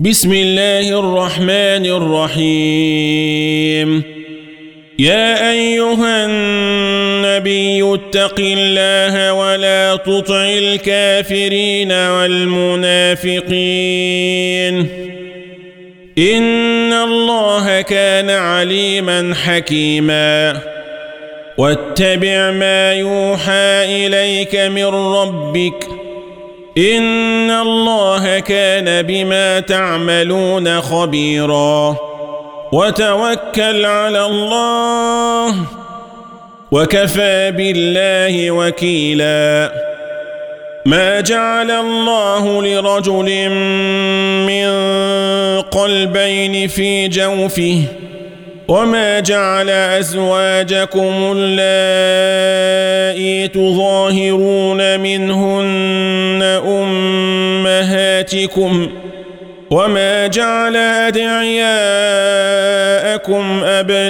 بسم الله الرحمن الرحيم. يا أيها النبي اتق الله ولا تطع الكافرين والمنافقين إن الله كان عليما حكيما. واتبع ما يوحى إليك من ربك إن الله كان بما تعملون خبيرا. وتوكل على الله وكفى بالله وكيلا. ما جعل الله لرجل من قلبين في جوفه وما جعل أزواجكم اللائي تظاهرون منهن أمهاتكم وما جعل أدعياءكم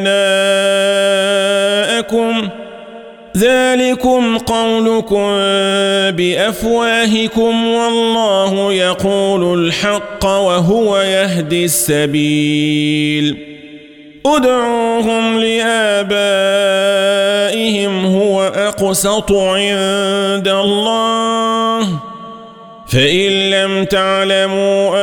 أبناءكم ذلكم قولكم بأفواهكم والله يقول الحق وهو يهدي السبيل. ادعوهم لآبائهم هو أقسط عند الله فإن لم تعلموا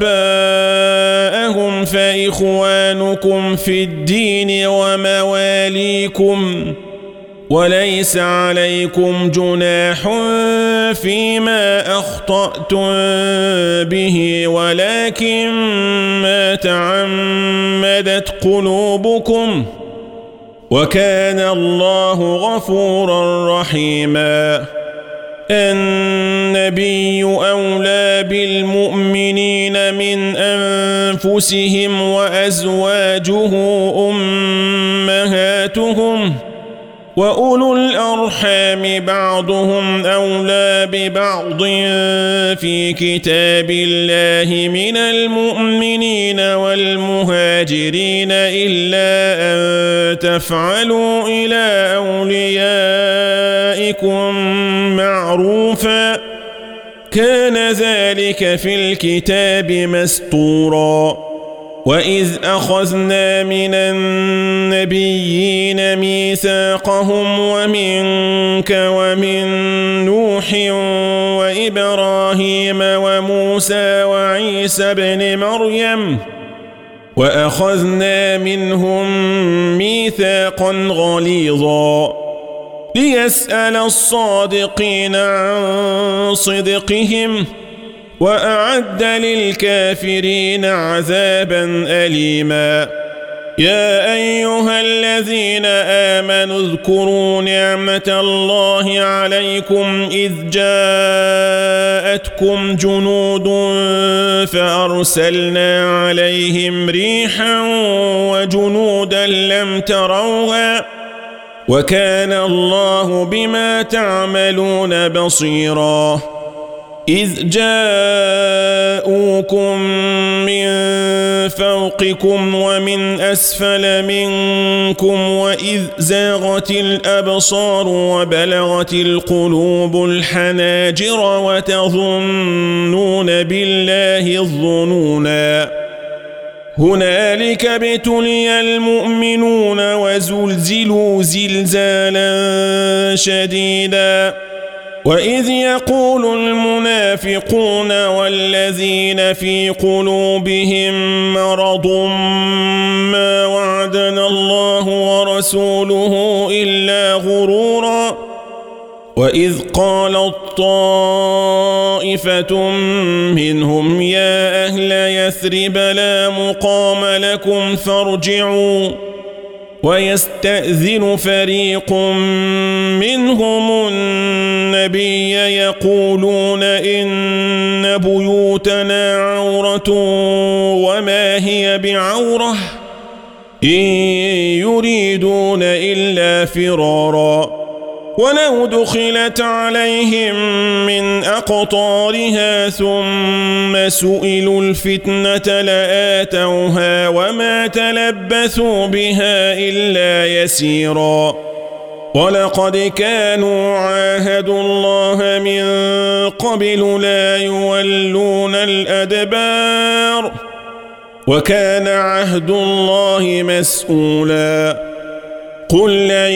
آباءهم فإخوانكم في الدين ومواليكم وليس عليكم جناح فيما أخطأتم به ولكن ما تعمدت قلوبكم وكان الله غفورا رحيما. النبي أولى بالمؤمنين من أنفسهم وأزواجه أمهاتهم وأولو الأرحام بعضهم أولى ببعض في كتاب الله من المؤمنين والمهاجرين إلا أن تفعلوا إلى أوليائكم معروفا كان ذلك في الكتاب مسطورا. وإذ أخذنا من النبيين ميثاقهم ومنك ومن نوح وإبراهيم وموسى وعيسى بن مريم وأخذنا منهم ميثاقا غليظا ليسأل الصادقين عن صدقهم وأعد للكافرين عذابا أليما. يا أيها الذين آمنوا اذكروا نعمة الله عليكم إذ جاءتكم جنود فأرسلنا عليهم ريحا وجنودا لم تروها وكان الله بما تعملون بصيرا. إذ جاءوكم من فوقكم ومن أسفل منكم وإذ زاغت الأبصار وبلغت القلوب الحناجر وتظنون بالله الظنونا. هنالك ابتلي المؤمنون وزلزلوا زلزالا شديدا. وإذ يقول المنافقون والذين في قلوبهم مرض ما وعدنا الله ورسوله إلا غرورا. وإذ قالت طائفة منهم يا أهل يثرب لا مقام لكم فارجعوا ويستأذن فريق منهم النبي يقولون إن بيوتنا عورة وما هي بعورة إن يريدون إلا فرارا. ولو دخلت عليهم من أقطارها ثم سئلوا الفتنة لآتوها وما تلبثوا بها إلا يسيرا. ولقد كانوا عاهدوا الله من قبل لا يولون الأدبار وكان عهد الله مسؤولا قل لن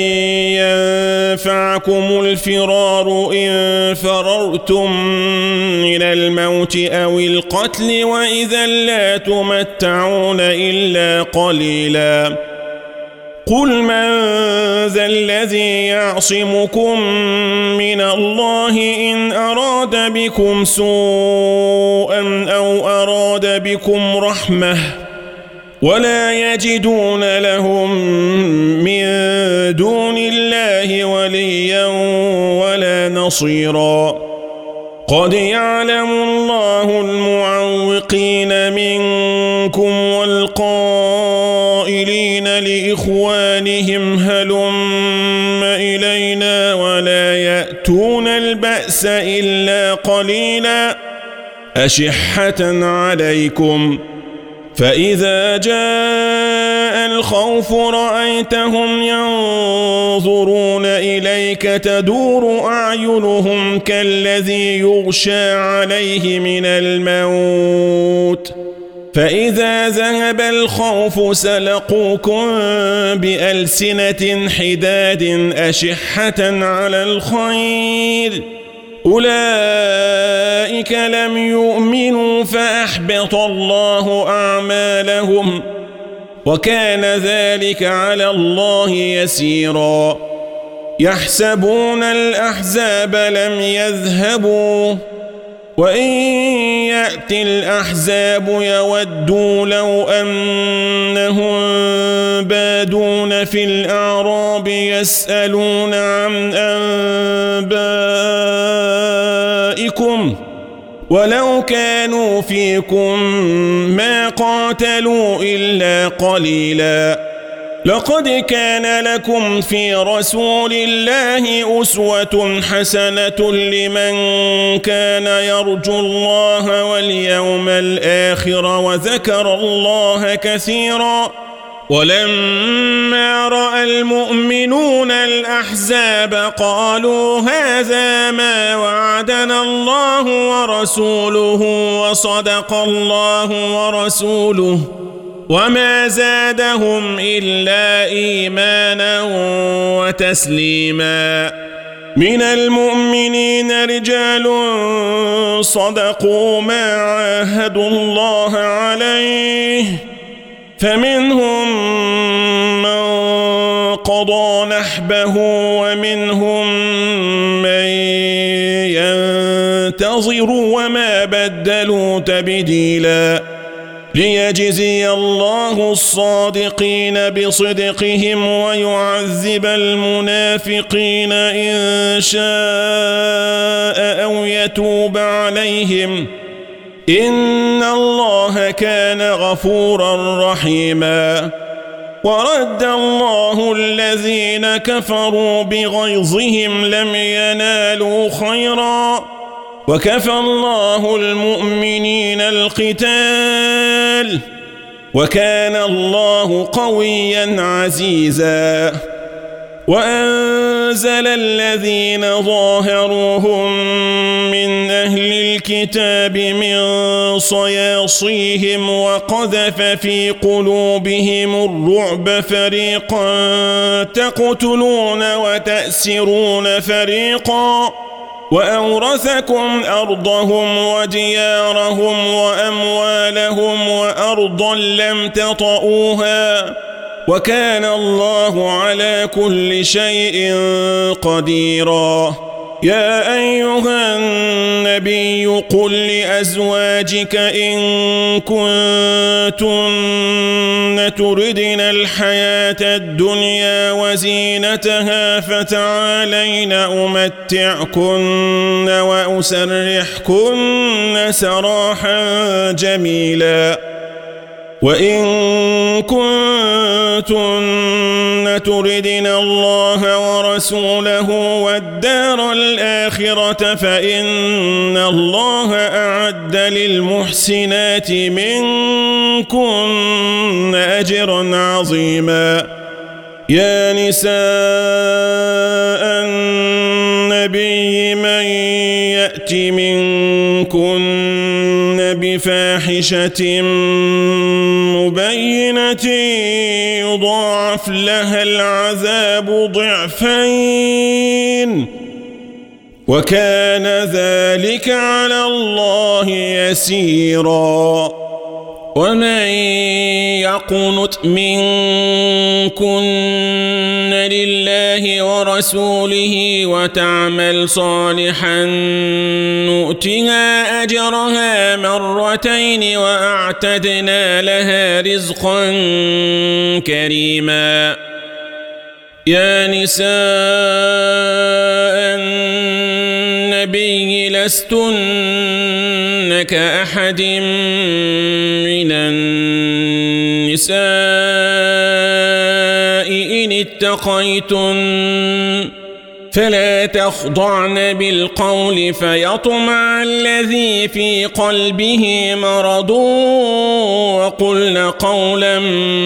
ينفعكم الفرار إن فررتم من الموت أو القتل وإذا لا تمتعون إلا قليلا قل من ذا الذي يعصمكم من الله إن أراد بكم سوءا أو أراد بكم رحمة ولا يجدون لهم من دون الله وليا ولا نصيرا قد يعلم الله المعوقين منكم والقائلين لإخوانهم هلم إلينا ولا يأتون البأس إلا قليلا أشحة عليكم فإذا جاء الخوف رأيتهم ينظرون إليك تدور أعينهم كالذي يغشى عليه من الموت فإذا ذهب الخوف سلقوكم بألسنة حداد أشحة على الخير أولئك لم يؤمنوا فأحبط الله أعمالهم وكان ذلك على الله يسيرا يحسبون الأحزاب لم يذهبوا وإن يأتي الأحزاب يودوا لو أنهم بادون في الأعراب يسألون عن أنبائكم ولو كانوا فيكم ما قاتلوا إلا قليلا لقد كان لكم في رسول الله أسوة حسنة لمن كان يرجو الله واليوم الآخر وذكر الله كثيرا ولما رأى المؤمنون الأحزاب قالوا هذا ما وعدنا الله ورسوله وصدق الله ورسوله وما زادهم إلا إيمانا وتسليما من المؤمنين رجال صدقوا ما عاهدوا الله عليه فمنهم من قضى نحبه ومنهم من ينتظر وما بدلوا تبديلا ليجزي الله الصادقين بصدقهم ويعذب المنافقين إن شاء أو يتوب عليهم إن الله كان غفورا رحيما ورد الله الذين كفروا بغيظهم لم ينالوا خيرا وكفى الله المؤمنين القتال وكان الله قويا عزيزا وأنزل الذين ظاهروهم من أهل الكتاب من صياصيهم وقذف في قلوبهم الرعب فريقا تقتلون وتأسرون فريقا وأورثكم أرضهم وديارهم وأموالهم وأرضا لم تطئوها وكان الله على كل شيء قديرا يا أيها النبي قل لأزواجك إن كنتن تردن الحياة الدنيا وزينتها فتعالين أمتعكن وأسرحكن سراحا جميلا وإن كنتن تردن الله ورسوله والدار الآخرة فإن الله أعد للمحسنات منكن أجرا عظيما يا نساء النبي من يأت منكن بفاحشة مبينة يضاعف لها العذاب ضعفين وكان ذلك على الله يسيرا ومن يقنت منكن لله ورسوله وتعمل صالحا نؤتها أجرها مرتين وأعتدنا لها رزقا كريما يا نساء النبي لستن كأحد من النساء إن اتقيتن فلا تخضعن بالقول فيطمع الذي في قلبه مرض وقلن قولا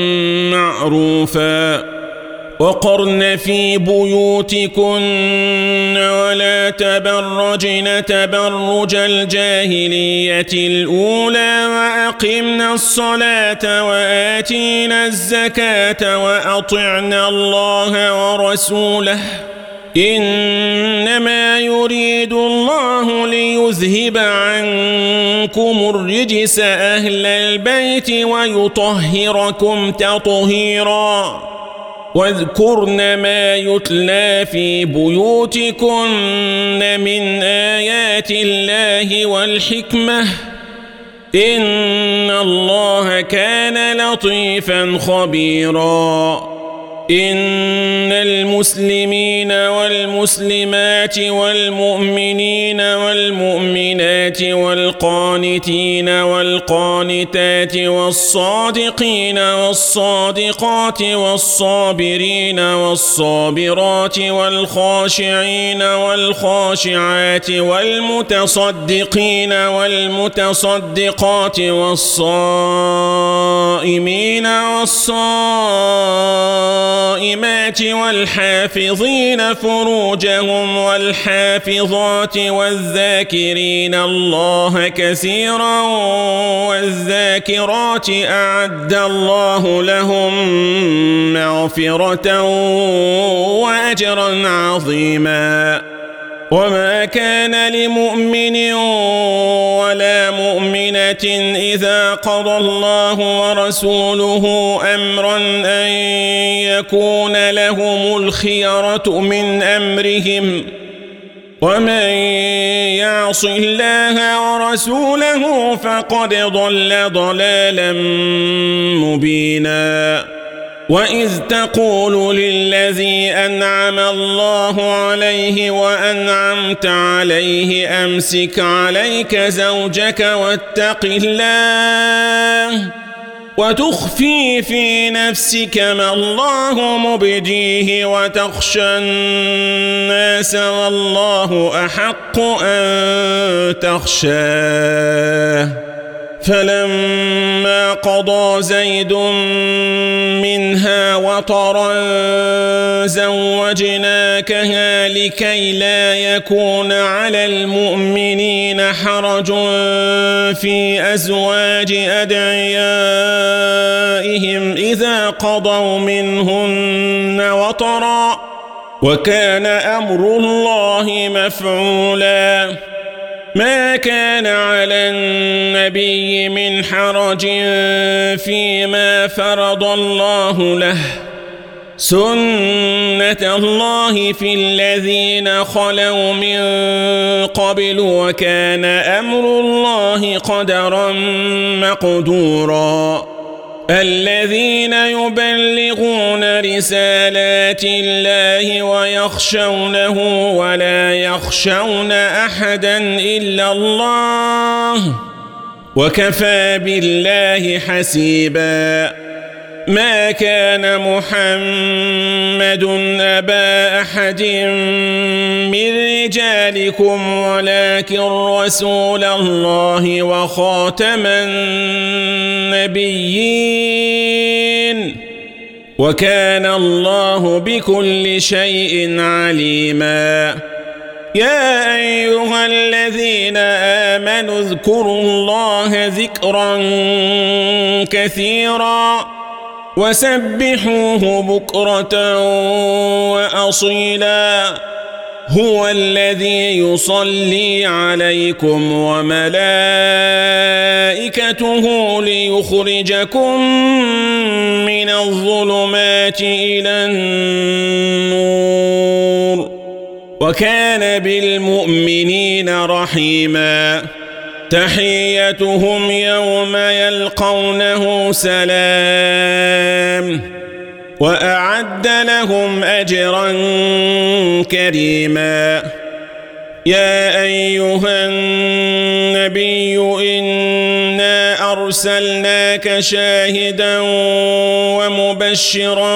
معروفا وقرن في بيوتكن ولا تبرجن تبرج الجاهلية الأولى وأقمنا الصلاة وآتينا الزكاة وأطعنا الله ورسوله إنما يريد الله ليذهب عنكم الرجس أهل البيت ويطهركم تطهيرا واذكرن ما يتلى في بيوتكن من آيات الله والحكمة إن الله كان لطيفا خبيرا إن المسلمين والمسلمات والمؤمنين والمؤمنات والقانتين والقانتات والصادقين والصادقات والصابرين والصابرات والخاشعين والخاشعات والمتصدقين والمتصدقات والصائمين والصائمات والحافظين فروجهم والحافظات والذاكرين الله كثيرا والذاكرات أعد الله لهم مغفرة وأجرا عظيما وما كان لمؤمن ولا مؤمنة إذا قضى الله ورسوله أمرا أن يكون لهم الخيرة من أمرهم ومن يعص الله ورسوله فقد ضل ضلالا مبينا وإذ تقول للذي أنعم الله عليه وأنعمت عليه أمسك عليك زوجك واتق الله وتخفي في نفسك ما الله مبديه وتخشى الناس والله أحق أن تخشاه فلما قضى زيد منها وطرا زوجناكها لكي لا يكون على المؤمنين حرج في أزواج أدعيائهم إذا قضوا منهن وطرا وكان أمر الله مفعولا ما كان على النبي من حرج فيما فرض الله له سنة الله في الذين خلوا من قبل وكان أمر الله قدرا مقدورا الذين يبلغون رسالات الله ويخشونه ولا يخشون أحدا إلا الله وكفى بالله حسيبا ما كان محمد أبا أحد من رجالكم ولكن رسول الله وخاتم النبيين وكان الله بكل شيء عليما. يا أيها الذين آمنوا اذكروا الله ذكرا كثيرا وسبحوه بكرة وأصيلا. هو الذي يصلي عليكم وملائكته ليخرجكم من الظلمات إلى النور وكان بالمؤمنين رحيما. تحيتهم يوم يلقونه سلام وأعد لهم أجرا كريما. يا أيها النبي إنا أرسلناك شاهدا ومبشرا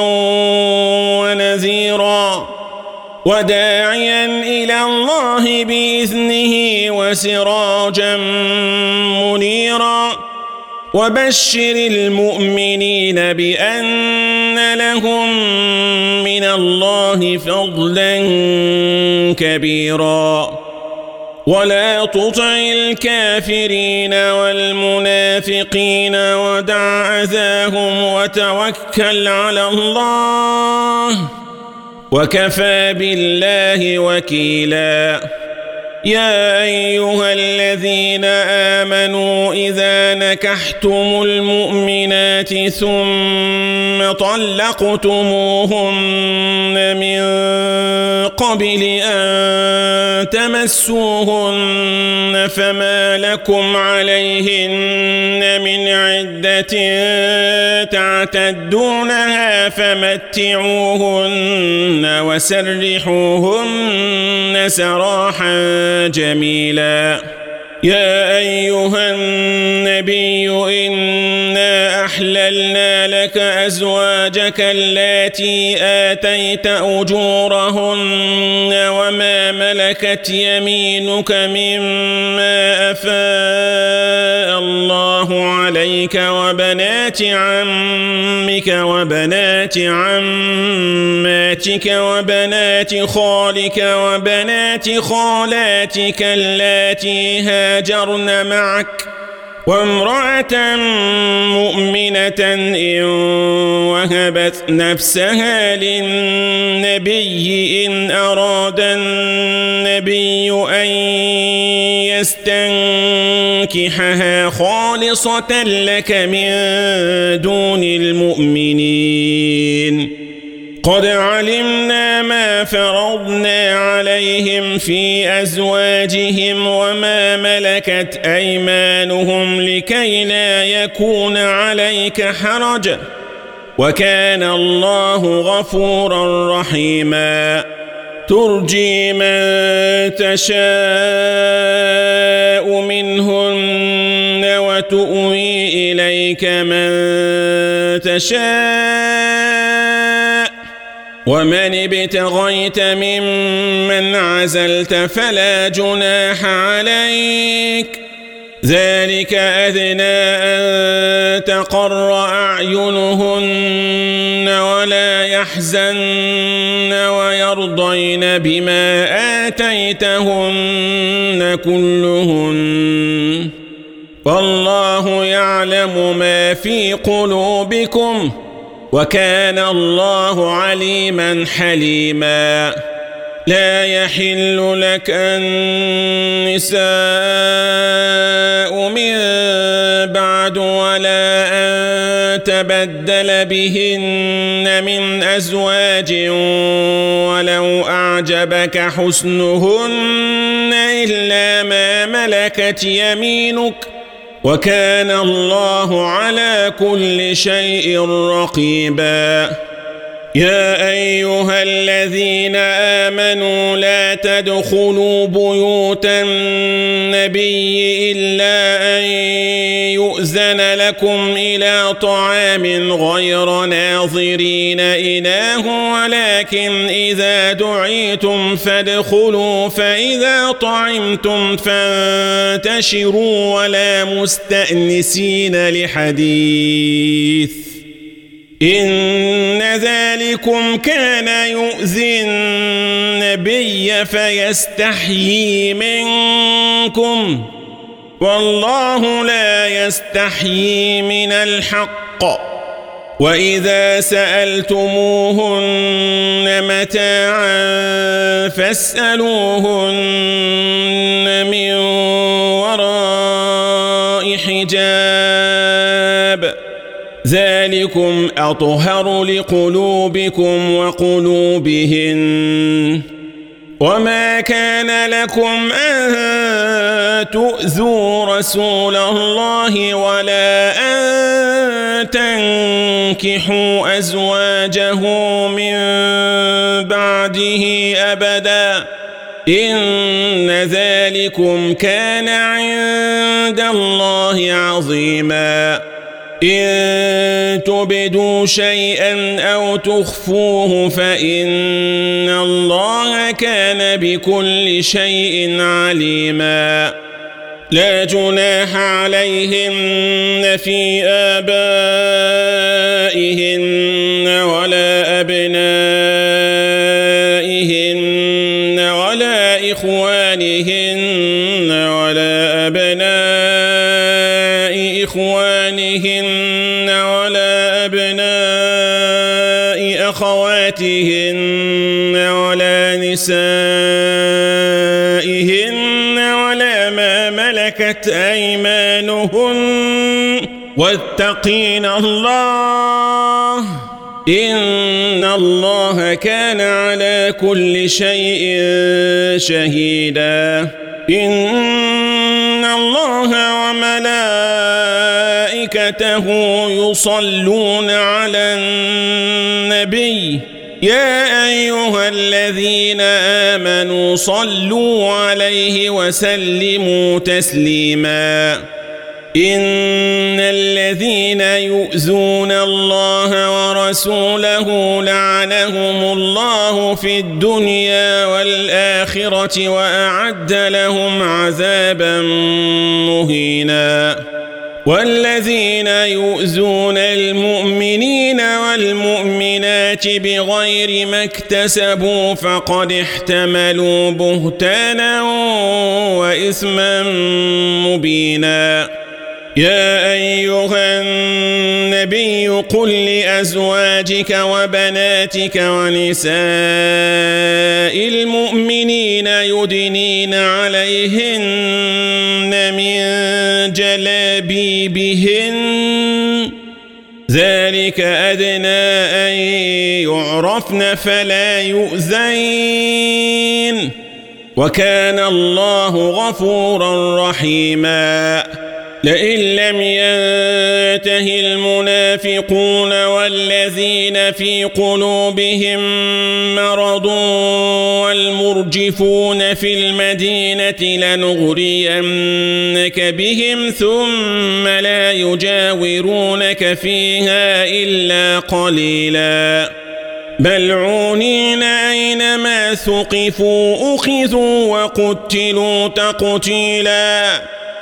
ونذيرا وداعيا إلى الله بإذنه وسراجا منيرا. وبشر المؤمنين بأن لهم من الله فضلا كبيرا. ولا تطع الكافرين والمنافقين ودع أذاهم وتوكل على الله وكفى بالله وكيلا. يا أيها الذين آمنوا إذا نكحتم المؤمنات ثم طلقتموهن من قبل أن تمسوهن فما لكم عليهن من عدة تعتدونها فمتعوهن وسرحوهن سراحا جميلا. يا أيها النبي إنا أحللنا لك أزواجك اللاتي آتيت أجورهن وما ملكت يمينك مما أفاء الله عليك وبنات عمك وبنات عماتك وبنات خالك وبنات خالاتك اللاتي هاجرن معك وامرأة مؤمنة إن وهبت نفسها للنبي إن أراد النبي أن يستنكحها خالصة لك من دون المؤمنين. قد علمنا ما فرضنا عليهم في أزواجهم وما ملكت أيمانهم لكي لا يكون عليك حرج وكان الله غفورا رحيما. ترجي من تشاء منهن وتؤوي إليك من تشاء ومن ابتغيت ممن عزلت فلا جناح عليك. ذلك أدنى أن تقر أعينهن ولا يحزن ويرضين بما آتيتهن كلهن والله يعلم ما في قلوبكم وكان الله عليما حليما. لا يحل لك النساء من بعد ولا أن تبدل بهن من أزواج ولو أعجبك حسنهن إلا ما ملكت يمينك وكان الله على كل شيء رقيبا. يا أيها الذين آمنوا لا تدخلوا بيوت النبي إلا أن يؤذن لكم إلى طعام غير ناظرين إناه ولكن إذا دعيتم فادخلوا فإذا طعمتم فانتشروا ولا مستأنسين لحديث إن ذلكم كان يؤذي النبي فيستحيي منكم والله لا يستحيي من الحق وإذا سألتموهن متاعا فاسألوهن من وراء حجاب ذلكم أطهر لقلوبكم وقلوبهن وما كان لكم أن تؤذوا رسول الله ولا أن تنكحوا أزواجه من بعده أبدا إن ذلكم كان عند الله عظيما إن تبدوا شيئا أو تخفوه فإن الله كان بكل شيء عليما لا جناح عليهن في آبائهن ولا أبنائهن ولا إخوانهن ولا أبناء إخوانهن ولا أبناء أخواتهن ولا نسائهن ولا ما ملكت أيمانهن واتقين الله إن الله كان على كل شيء شهيدا إن الله وملائكته يصلون على النبي يا أيها الذين آمنوا صلوا عليه وسلموا تسليما إن الذين يؤذون الله ورسوله لعنهم الله في الدنيا والآخرة وأعد لهم عذابا مهينا والذين يؤذون المؤمنين والمؤمنات بغير ما اكتسبوا فقد احتملوا بهتانا وإثما مبينا يا أيها النبي قل لأزواجك وبناتك ونساء المؤمنين يدنين عليهن من جلابيبهن ذلك أدنى أن يعرفن فلا يؤذين وكان الله غفورا رحيما لئن لم ينته المنافقون والذين في قلوبهم مرض والمرجفون في المدينة لنغرينك بهم ثم لا يجاورونك فيها إلا قليلا ملعونين أينما ثقفوا أخذوا وقتلوا تقتيلا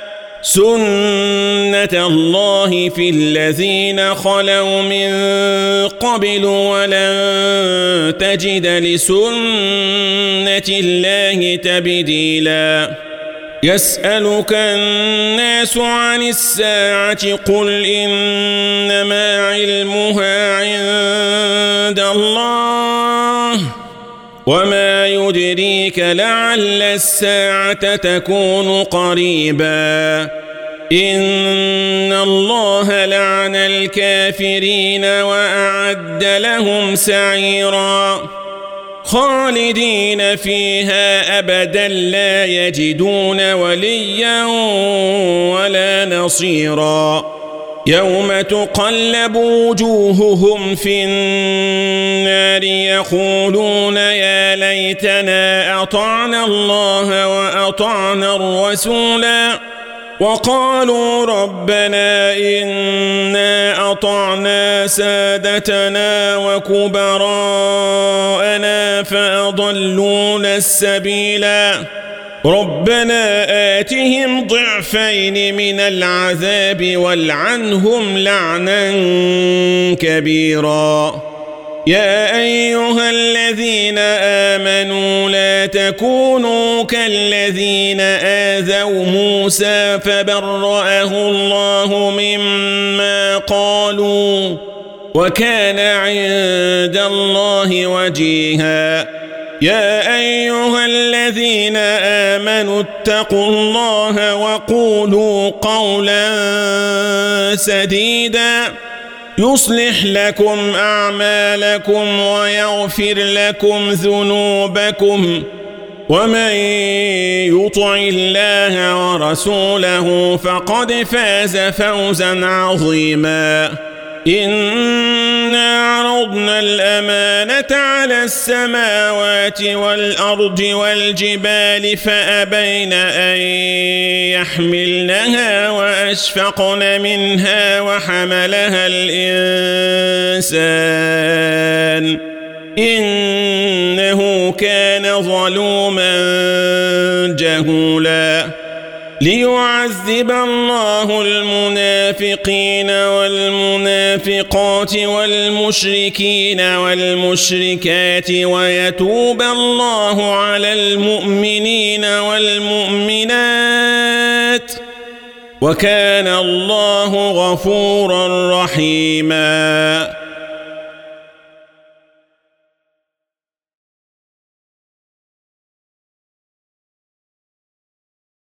سنة الله في الذين خلوا من قبل ولن تجد لسنة الله تبديلا يسألك الناس عن الساعة قل إنما علمها عند الله وما يدريك لعل الساعة تكون قريبا إن الله لعن الكافرين وأعد لهم سعيرا خالدين فيها أبدا لا يجدون وليا ولا نصيرا يوم تقلب وجوههم في النار يقولون يا ليتنا أطعنا الله وأطعنا الرسولا وقالوا ربنا إنا أطعنا سادتنا وكبراءنا فأضلونا السبيلا ربنا آتهم ضعفين من العذاب والعنهم لعنا كبيرا يا أيها الذين آمنوا لا تكونوا كالذين آذوا موسى فبرأه الله مما قالوا وكان عند الله وجيها يا أيها الذين آمنوا اتقوا الله وقولوا قولا سديدا يصلح لكم أعمالكم ويغفر لكم ذنوبكم ومن يطع الله ورسوله فقد فاز فوزا عظيما إنا عرضنا الأمانة على السماوات والأرض والجبال فأبين أن يحملنها وأشفقن منها وحملها الإنسان إنه كان ظلوما جهولا ليعذب الله المنافقين والمنافقات والمشركين والمشركات ويتوب الله على المؤمنين والمؤمنات وكان الله غفورا رحيما